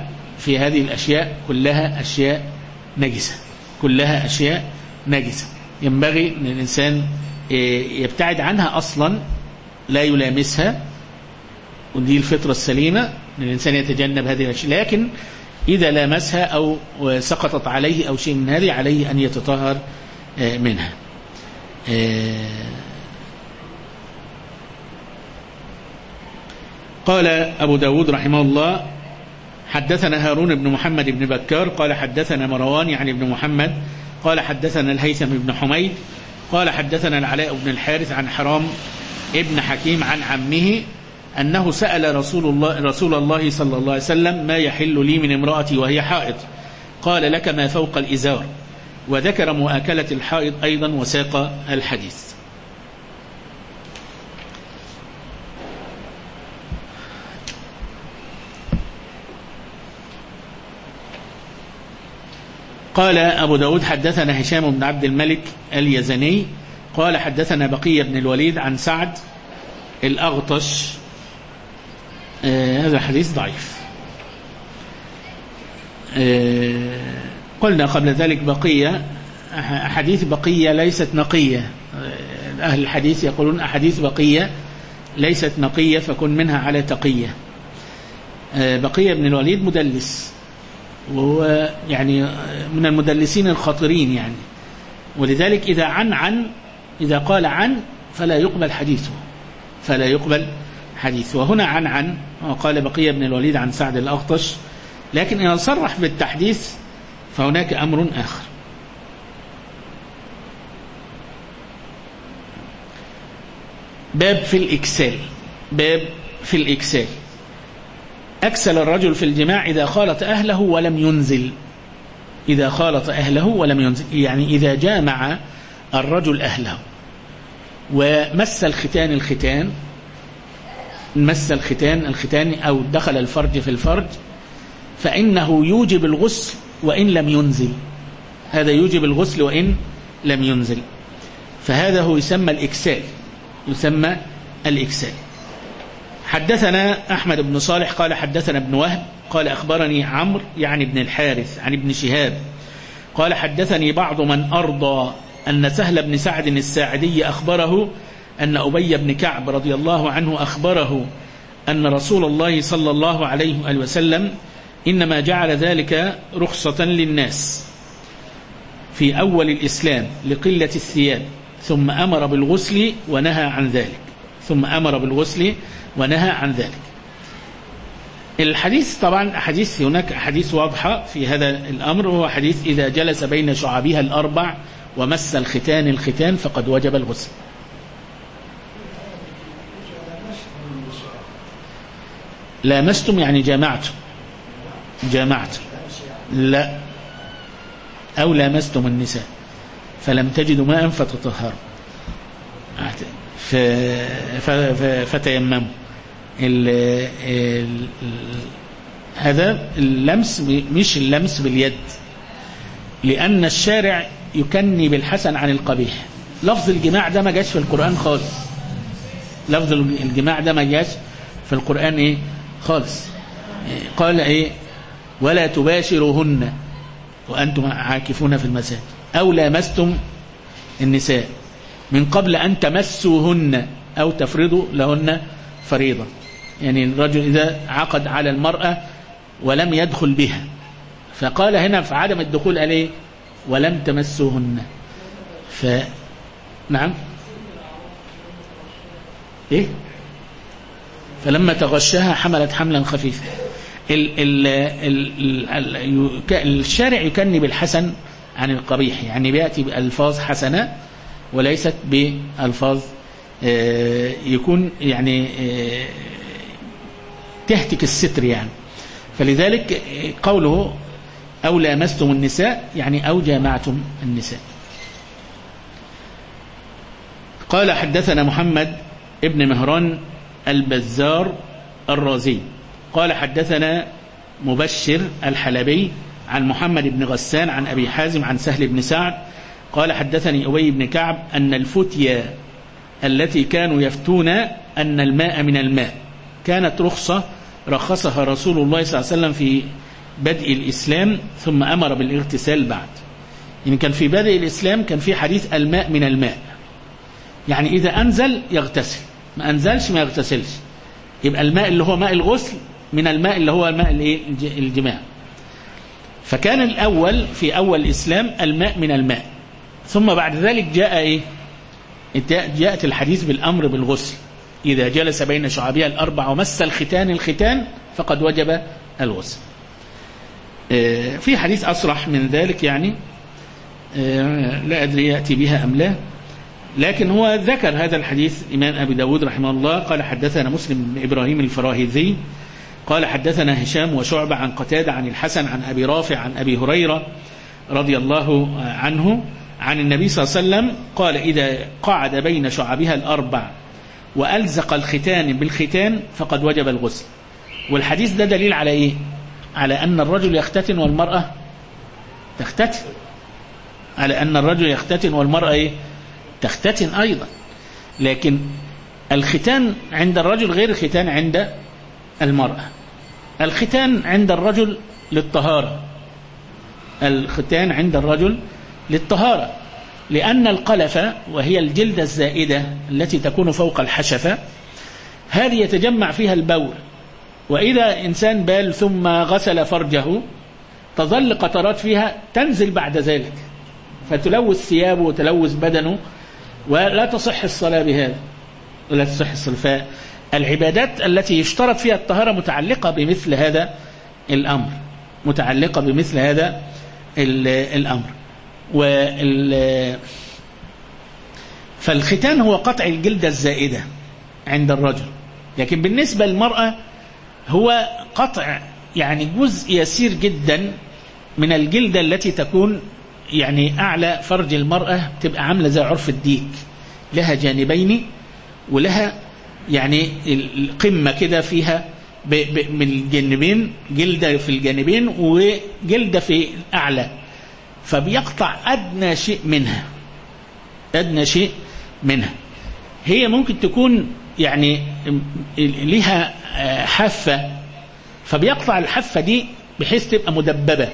في هذه الأشياء كلها أشياء نجسة، كلها أشياء نجسة. ينبغي أن الإنسان يبتعد عنها أصلا، لا يلامسها، ودي الفطرة السليمة أن الإنسان يتجنب هذه الأشياء. لكن إذا لامسها أو سقطت عليه أو شيء من هذه عليه أن يتطهر منها. قال أبو داود رحمه الله: حدثنا هارون بن محمد بن بكار قال حدثنا مروان يعني بن محمد قال حدثنا الهيثم بن حميد قال حدثنا العلاء بن الحارث عن حرام ابن حكيم عن عمه أنه سأل رسول الله صلى الله عليه وسلم: ما يحل لي من امرأتي وهي حائض؟ قال: لك ما فوق الإزار. وذكر مؤاكلة الحائض أيضا وساق الحديث. قال أبو داود: حدثنا هشام بن عبد الملك اليزني قال حدثنا بقية بن الوليد عن سعد الأغطش. هذا الحديث ضعيف. قلنا قبل ذلك أحاديث بقية ليست نقية. أهل الحديث يقولون أحاديث بقية ليست نقية فكن منها على تقية. بقية بن الوليد مدلس، وهو يعني من المدلسين الخطرين يعني، ولذلك إذا قال عن فلا يقبل حديثه. وهنا عن وقال بقية بن الوليد عن سعد الأغطش، لكن إذا صرح بالتحديث فهناك أمر آخر. باب في الإكسال. أكسل الرجل في الجماع إذا خالط أهله ولم ينزل. يعني إذا جامع الرجل أهله ومس الختان أو دخل الفرج في الفرج، فإنه يوجب الغسل وإن لم ينزل. هذا يوجب الغسل وإن لم ينزل، فهذا هو يسمى الإكسال. حدثنا أحمد بن صالح قال حدثنا ابن وهب قال أخبرني عمرو يعني بن الحارث عن ابن شهاب قال حدثني بعض من أرضى أن سهل بن سعد الساعدي أخبره أن أبي بن كعب رضي الله عنه أخبره أن رسول الله صلى الله عليه وسلم إنما جعل ذلك رخصة للناس في أول الإسلام لقلة الثياب، ثم أمر بالغسل ونهى عن ذلك. الحديث طبعا هناك حديث واضحة في هذا الأمر، وهو حديث إذا جلس بين شعابها الأربع ومس الختان فقد وجب الغسل. لامستم يعني جامعتم لا، أو لامستم النساء فلم تجدوا ماء فتطهروا فتيمموا. هذا اللمس مش اللمس باليد، لأن الشارع يكني بالحسن عن القبيح. لفظ الجماع ده ما جاش في القرآن خالص. خالص. قال ولا تباشروهن وأنتم عاكفون في المساجد أو لامستم النساء من قبل أن تمسوهن أو تفرضوا لهن فريضة. يعني الرجل إذا عقد على المرأة ولم يدخل بها، فقال هنا في عدم الدخول عليه ولم تمسوهن. نعم فلما تغشاها حملت حملا خفيفا. الشارع يكني بالحسن عن القبيح، يعني بيأتي بألفاظ حسنة وليست بألفاظ يكون يعني تهتك الستر يعني. فلذلك قوله أو لامستم النساء يعني أو جامعتم النساء. قال حدثنا محمد ابن مهران البزار الرازي قال حدثنا مبشر الحلبي عن محمد بن غسان عن أبي حازم عن سهل بن سعد قال حدثني أبي بن كعب أن الفتية التي كانوا يفتون أن الماء من الماء كانت رخصها رسول الله صلى الله عليه وسلم في بدء الإسلام ثم أمر بالاغتسال بعد. يعني كان في بدء الإسلام كان في حديث الماء من الماء، يعني إذا أنزل يغتسل، ما أنزلش ما يغتسلش، يبقى الماء اللي هو ماء الغسل من الماء اللي هو ماء الجماع. فكان الأول في أول الإسلام الماء من الماء، ثم بعد ذلك جاء إيه؟ جاءت الحديث بالأمر بالغسل، إذا جلس بين شعابها الأربع ومس الختان فقد وجب الغسل. في حديث أصرح من ذلك يعني لا أدري يأتي بها أم لا، لكن هو ذكر هذا الحديث الإمام أبي داود رحمه الله قال حدثنا مسلم بن إبراهيم الفراهيدي قال حدثنا هشام وشعبة عن قتادة عن الحسن عن أبي رافع عن أبي هريرة رضي الله عنه عن النبي صلى الله عليه وسلم قال إذا قعد بين شعبها الأربع وألزق الختان بالختان فقد وجب الغسل. والحديث ده دليل على إيه؟ على أن الرجل يختتن والمرأة تختتن، على أن الرجل يختتن والمرأة إيه؟ تختتن أيضا، لكن الختان عند الرجل غير الختان عند المرأة. الختان عند الرجل للطهارة، الختان عند الرجل للطهارة، لأن القلفة وهي الجلدة الزائدة التي تكون فوق الحشفة هذه يتجمع فيها البول، وإذا إنسان بال ثم غسل فرجه تظل قطرات فيها تنزل بعد ذلك فتلوث ثيابه وتلوث بدنه، ولا تصح الصلاة بهذا، ولا تصح الصلاة. فالعبادات التي يشترط فيها الطهارة متعلقة بمثل هذا الأمر، متعلقة بمثل هذا الأمر. فالختان هو قطع الجلدة الزائدة عند الرجل، لكن بالنسبة للمرأة هو قطع يعني جزء يسير جدا من الجلدة التي تكون يعني أعلى فرج المرأة، تبقى عاملة زي عرف الديك، لها جانبين ولها يعني القمة كده فيها من الجانبين جلدة في الجانبين وجلدة في الأعلى، فبيقطع أدنى شيء منها، أدنى شيء منها. هي ممكن تكون يعني لها حافة، فبيقطع الحافة دي بحيث تبقى مدببة،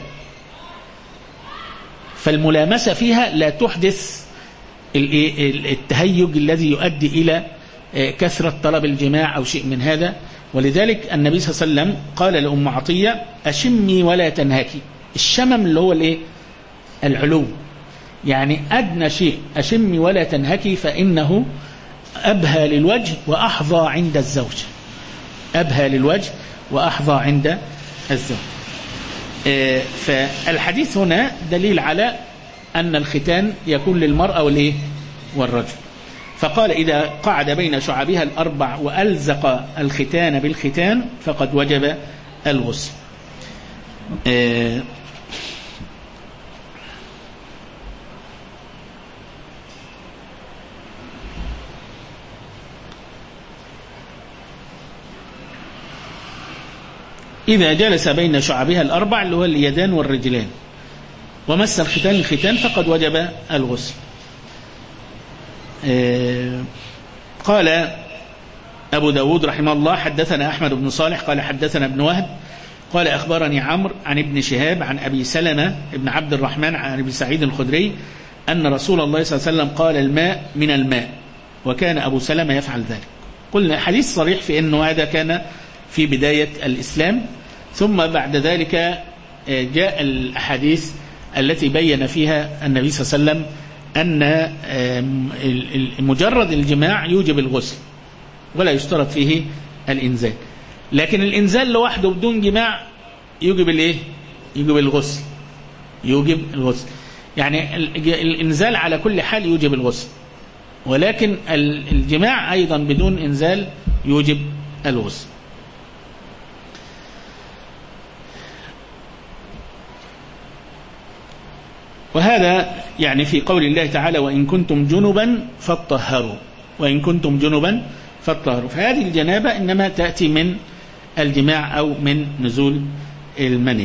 فالملامسة فيها لا تحدث التهيج الذي يؤدي إلى كثرة طلب الجماع أو شيء من هذا. ولذلك النبي صلى الله عليه وسلم قال لأم عطية أشمي ولا تنهكي. الشمم اللي هو الايه؟ العلو، يعني أدنى شيء أشمي ولا تنهكي، فإنه أبهى للوجه وأحظى عند الزوج، أبهى للوجه وأحظى عند الزوج. فالحديث هنا دليل على أن الختان يكون للمرأة والإيه؟ والرجل. فقال إذا قعد بين شعبها الأربع وألزق الختان بالختان فقد وجب الغسل. إذا جلس بين شعبها الأربع اللي هو اليدان والرجلان ومس الختان الختان فقد وجب الغسل. قال أبو داود رحمه الله حدثنا أحمد بن صالح قال حدثنا ابن وهب قال أخبرني عمرو عن ابن شهاب عن أبي سلمة ابن عبد الرحمن عن أبي سعيد الخدري أن رسول الله صلى الله عليه وسلم قال الماء من الماء، وكان أبو سلمة يفعل ذلك. قلنا حديث صريح في أنه هذا كان في بداية الإسلام، ثم بعد ذلك جاء الأحاديث التي بين فيها النبي صلى الله عليه وسلم أن مجرد الجماع يوجب الغسل ولا يشترط فيه الإنزال، لكن الإنزال لوحده بدون جماع يوجب الإيه؟ يوجب الغسل، يوجب الغسل. يعني الإنزال على كل حال يوجب الغسل، ولكن الجماع أيضا بدون إنزال يوجب الغسل. وهذا يعني في قول الله تعالى وإن كنتم جنبا فاطهروا، وإن كنتم جنبا فاطهروا. فهذه الجنابة إنما تأتي من الجماع أو من نزول المني.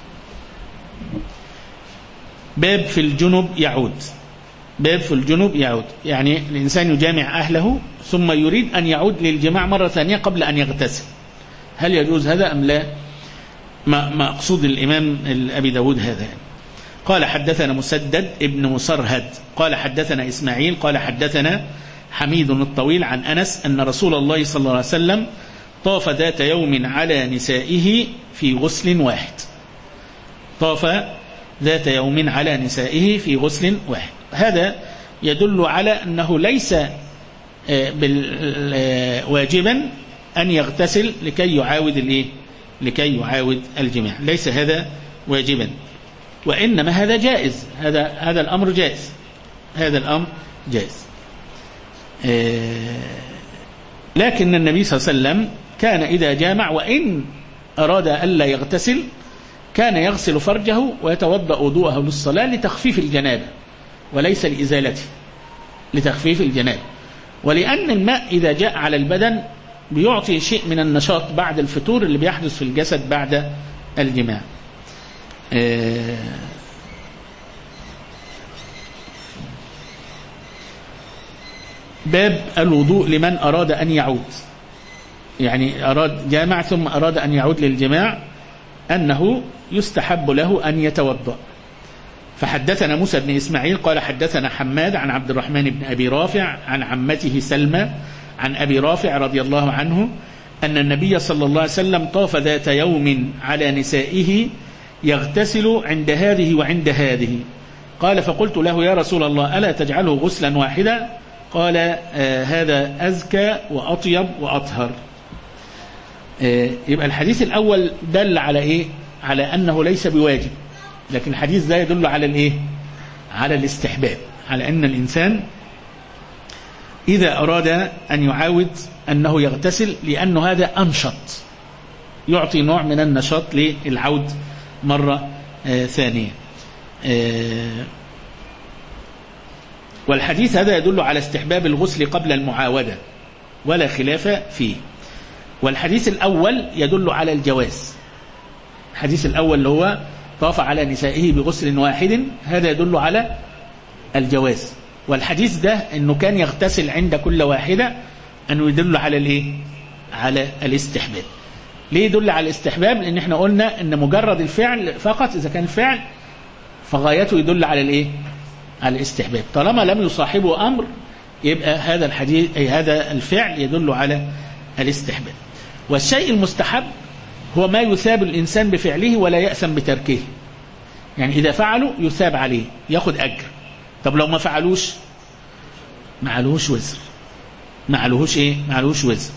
باب في الجنب يعود، باب في الجنب يعود، يعني الإنسان يجامع أهله ثم يريد أن يعود للجماع مرة ثانية قبل أن يغتسل، هل يجوز هذا أم لا؟ ما أقصد الإمام أبي داود هذا يعني. قال حدثنا مسدد ابن مسرهد قال حدثنا إسماعيل قال حدثنا حميد الطويل عن أنس أن رسول الله صلى الله عليه وسلم طاف ذات يوم على نسائه في غسل واحد. طاف ذات يوم على نسائه في غسل واحد. هذا يدل على أنه ليس واجبا أن يغتسل لكي يعاود الجماع، ليس هذا واجبا، وإنما هذا جائز، هذا الأمر جائز، هذا الأمر جائز. لكن النبي صلى الله عليه وسلم كان إذا جامع وإن أراد ألا يغتسل كان يغسل فرجه ويتوضأ وضوءه للصلاة لتخفيف الجنابة وليس لإزالته، لتخفيف الجنابة. ولأن الماء إذا جاء على البدن بيعطي شيء من النشاط بعد الفتور اللي بيحدث في الجسد بعد الجماع. باب الوضوء لمن أراد أن يعود، يعني جامع ثم أراد أن يعود للجماع، أنه يستحب له أن يتوضأ. فحدثنا موسى بن إسماعيل قال حدثنا حماد عن عبد الرحمن بن أبي رافع عن عمته سلمى عن أبي رافع رضي الله عنه أن النبي صلى الله عليه وسلم طاف ذات يوم على نسائه يغتسل عند هذه وعند هذه. قال فقلت له يا رسول الله ألا تجعله غسلا واحدا؟ قال هذا أزكى وأطيب وأطهر. يبقى الحديث الأول دل على إيه؟ على أنه ليس بواجب، لكن الحديث ده يدل على الإيه؟ على الاستحباب، على أن الإنسان إذا أراد أن يعاود أنه يغتسل، لأنه هذا أنشط، يعطي نوع من النشاط للعود مرة ثانية. والحديث هذا يدل على استحباب الغسل قبل المعاودة ولا خلاف فيه. والحديث الأول يدل على الجواز، الحديث الأول اللي هو طاف على نسائه بغسل واحد، هذا يدل على الجواز. والحديث ده أنه كان يغتسل عند كل واحدة أنه يدل على الإيه؟ على الاستحباب. ليه يدل على الاستحباب؟ لأن احنا قلنا أن مجرد الفعل فقط إذا كان فعل فغايته يدل على الإيه؟ على الاستحباب. طالما لم يصاحبه أمر يبقى هذا الحديث هذا الفعل يدل على الاستحباب. والشيء المستحب هو ما يثاب الإنسان بفعله ولا يأثم بتركه، يعني إذا فعله يثاب عليه يأخذ أجر. طب لو ما فعلوش ما عليهوش وزر، ما عليهوش وزر.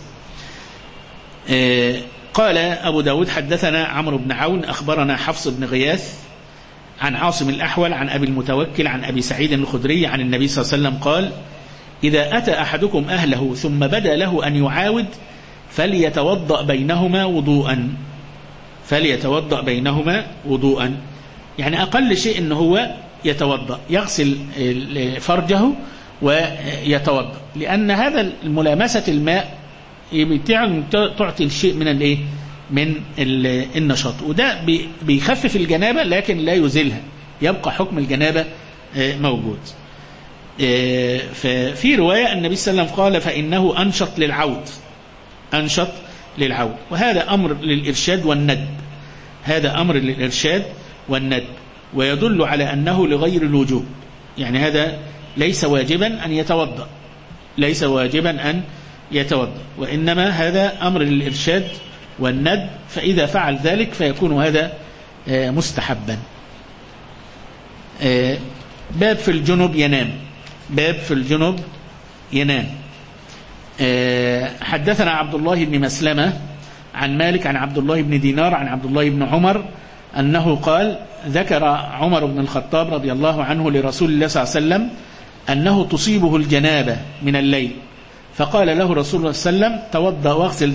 قال أبو داود حدثنا عمرو بن عون أخبرنا حفص بن غياث عن عاصم الأحول عن أبي المتوكل عن أبي سعيد الخدري عن النبي صلى الله عليه وسلم قال إذا أتى أحدكم أهله ثم بدا له أن يعاود فليتوضأ بينهما وضوءا، يعني أقل شيء أنه هو يتوضأ، يغسل فرجه ويتوضأ، لأن هذا ملامسة الماء تعطي الشيء من النشاط، وده بيخفف الجنابة لكن لا يزيلها، يبقى حكم الجنابة موجود. ففي رواية النبي صلى الله عليه وسلم قال فإنه أنشط للعود، وهذا أمر للإرشاد والندب، ويدل على أنه لغير الوجوب، يعني هذا ليس واجبا أن يتوضأ، وإنما هذا أمر للإرشاد والندب، فإذا فعل ذلك فيكون هذا مستحبا. باب في الجنب ينام. حدثنا عبد الله بن مسلمة عن مالك عن عبد الله بن دينار عن عبد الله بن عمر أنه قال ذكر عمر بن الخطاب رضي الله عنه لرسول الله صلى الله عليه وسلم أنه تصيبه الجنابة من الليل، فقال له رسول الله صلى الله عليه وسلم توضأ واغسل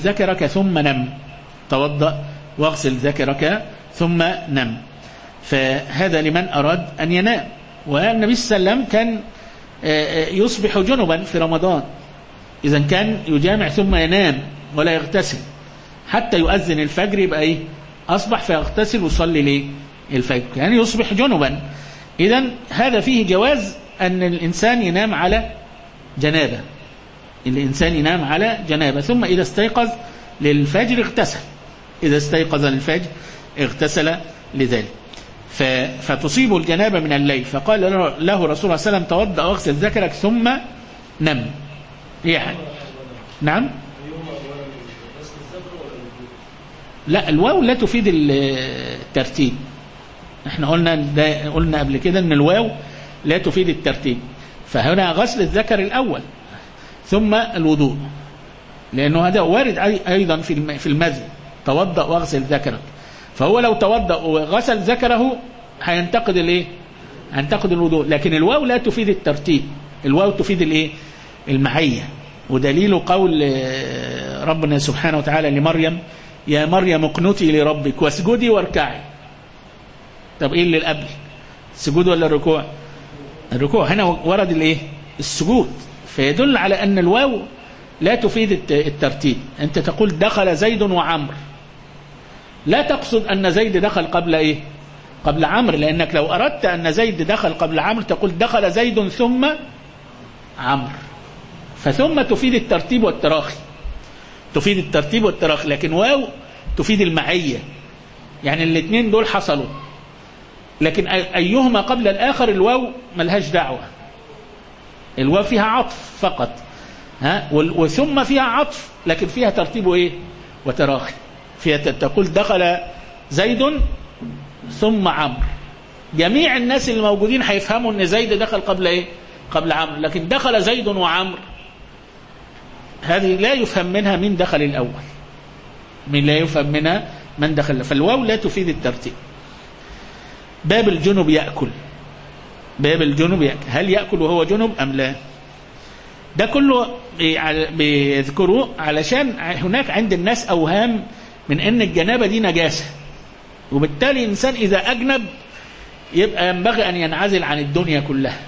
ذكرك ثم نم. فهذا لمن أراد أن ينام. والنبي صلى الله عليه وسلم كان يصبح جنبا في رمضان، إذا كان يجامع ثم ينام ولا يغتسل حتى يؤذن الفجر، يبقى أصبح فيغتسل ويصلي الفجر، يعني يصبح جنبا. إذا هذا فيه جواز أن الإنسان ينام على جنابة، ثم إذا استيقظ للفجر اغتسل، إذا استيقظ للفجر اغتسل لذلك. فتصيب الجنابة من الليل، فقال له رسول الله صلى الله عليه وسلم توضأ واغسل ذكرك ثم نم. هي حاجة. نعم. لا، الواو لا تفيد الترتيب. احنا قلنا قبل كده ان الواو لا تفيد الترتيب، فهنا غسل الذكر الأول ثم الوضوء، لأنه هذا وارد أيضا في المذي، توضأ واغسل ذكرك. فهو لو توضأ وغسل ذكره هينتقد الايه؟ هينتقد الوضوء. لكن الواو لا تفيد الترتيب، الواو تفيد الايه؟ المعية. ودليل قول ربنا سبحانه وتعالى لمريم: يا مريم اقنتي لربك واسجدي واركعي. طب ايه اللي قبل؟ السجود ولا الركوع؟ الركوع. هنا ورد الايه؟ السجود. فيدل على ان الواو لا تفيد الترتيب. انت تقول دخل زيد وعمر، لا تقصد ان زيد دخل قبل ايه؟ قبل عمرو، لانك لو اردت ان زيد دخل قبل عمرو تقول دخل زيد ثم عمرو. فثم تفيد الترتيب والتراخي، تفيد الترتيب والتراخي. لكن واو تفيد المعية، يعني الاثنين دول حصلوا، لكن أيهما قبل الآخر الواو ملهاش دعوة. الواو فيها عطف فقط، وثم فيها عطف لكن فيها ترتيب ايه؟ وتراخي. فيها تقول دخل زيد ثم عمرو، جميع الناس اللي موجودين هيفهموا ان زيد دخل قبل ايه؟ قبل عمرو. لكن دخل زيد وعمرو هذه لا يفهم منها من دخل الأول، من لا يفهم منها من دخل. فالواو لا تفيد الترتيب. باب الجنب يأكل. باب الجنب يأكل، هل يأكل وهو جنب أم لا؟ ده كله بيذكروه علشان هناك عند الناس أوهام من أن الجنابة دي نجاسة، وبالتالي الإنسان إذا أجنب يبقى ينبغي أن ينعزل عن الدنيا كلها.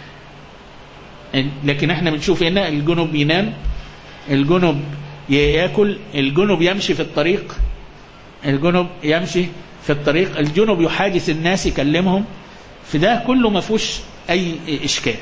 لكن احنا بنشوف هنا الجنب ينام، الجنب يأكل، الجنب يمشي في الطريق، الجنب يمشي في الطريق، الجنب يحادث الناس يكلمهم، فده كله ما فيهوش أي إشكال.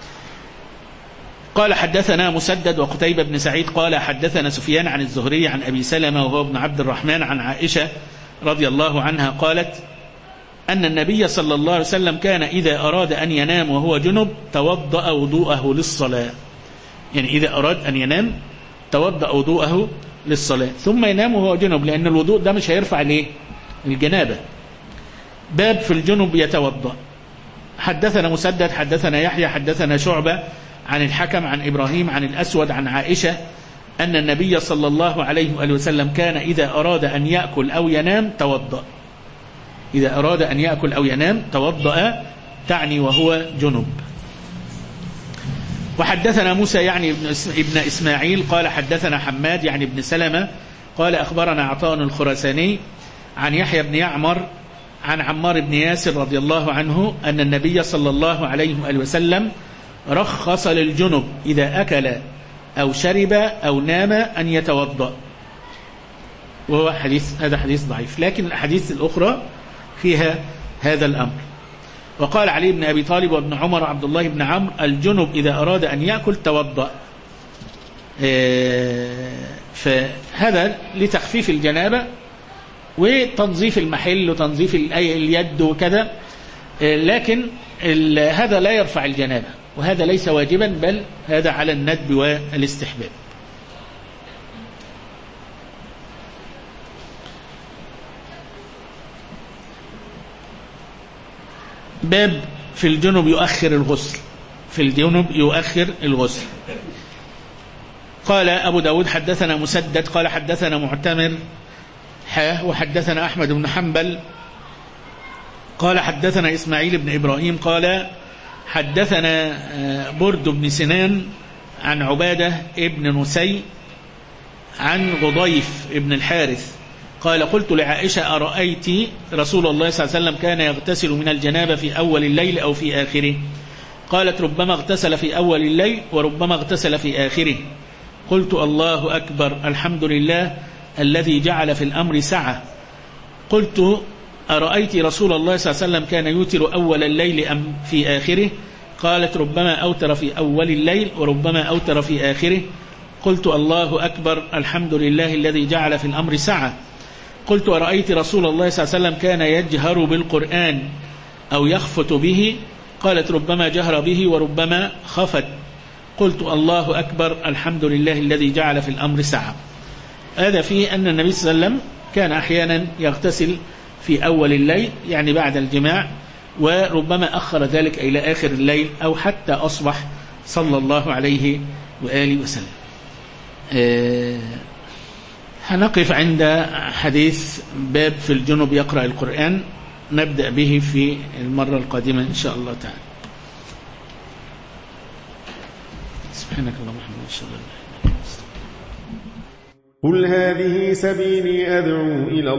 قال حدثنا مسدد وقتيبة بن سعيد قال حدثنا سفيان عن الزهري عن أبي سلمة وهو ابن عبد الرحمن عن عائشة رضي الله عنها قالت أن النبي صلى الله عليه وسلم كان إذا أراد أن ينام وهو جنب توضأ وضوءه للصلاة. يعني إذا أراد أن ينام توضأ وضوءه للصلاة ثم ينام وهو جنب، لأن الوضوء ده مش هيرفع ليه؟ الجنابة. باب في الجنب يتوضأ. حدثنا مسدد حدثنا يحيى حدثنا شعبة عن الحكم عن إبراهيم عن الأسود عن عائشة أن النبي صلى الله عليه وآله وسلم كان إذا أراد أن يأكل أو ينام توضأ. إذا أراد أن يأكل أو ينام توضأ، تعني وهو جنب. وحدثنا موسى يعني ابن إسماعيل قال حدثنا حماد يعني ابن سلمة قال أخبرنا عطاء الخراساني عن يحيى بن يعمر عن عمار بن ياسر رضي الله عنه أن النبي صلى الله عليه وآله وسلم رخص للجنب إذا أكل أو شرب أو نام أن يتوضأ. وهو هذا حديث ضعيف، لكن الأحاديث الأخرى فيها هذا الأمر. وقال علي بن أبي طالب وابن عمر وعبد الله بن عمرو الجنب إذا أراد أن يأكل توضأ. فهذا لتخفيف الجنابة وتنظيف المحل وتنظيف اليد وكذا، لكن هذا لا يرفع الجنابة، وهذا ليس واجبا بل هذا على الندب والاستحباب. باب في الجنب يؤخر الغسل. في الجنب يؤخر الغسل. قال أبو داود حدثنا مسدد قال حدثنا معتمر وحدثنا أحمد بن حنبل قال حدثنا إسماعيل بن إبراهيم قال حدثنا برد بن سنان عن عبادة ابن نسي عن غضيف ابن الحارث قال قلت لعائشة أرأيت رسول الله صلى الله عليه وسلم كان يغتسل من الجنابة في أول الليل أو في آخره؟ قالت ربما اغتسل في أول الليل وربما اغتسل في آخره. قلت الله أكبر، الحمد لله الذي جعل في الأمر سعة. قلت أرأيت رسول الله صلى الله عليه وسلم كان يوتر أول الليل أم في آخره؟ قالت ربما أوتر في أول الليل وربما أوتر في آخره. قلت الله أكبر، الحمد لله الذي جعل في الأمر سعة. قلت أرأيت رسول الله صلى الله عليه وسلم كان يجهر بالقرآن أو يخفت به. قالت ربما جهر به وربما خفت. قلت الله أكبر، الحمد لله الذي جعل في الأمر سعة. هذا فيه أن النبي صلى الله عليه وسلم كان أحيانا يغتسل في أول الليل يعني بعد الجماع، وربما أخر ذلك إلى آخر الليل أو حتى أصبح صلى الله عليه وآله وسلم. هنقف عند حديث باب في الجنب يقرأ القرآن، نبدأ به في المرة القادمة إن شاء الله تعالى. سبحانك اللهم وبحمدك أشهد أن لا إله إلا أنت. قل هذه سبيلي أدعو إلى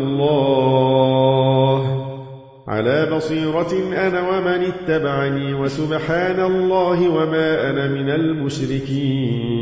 الله على بصيرة أنا ومن اتبعني، وسبحان الله وما أنا من المشركين.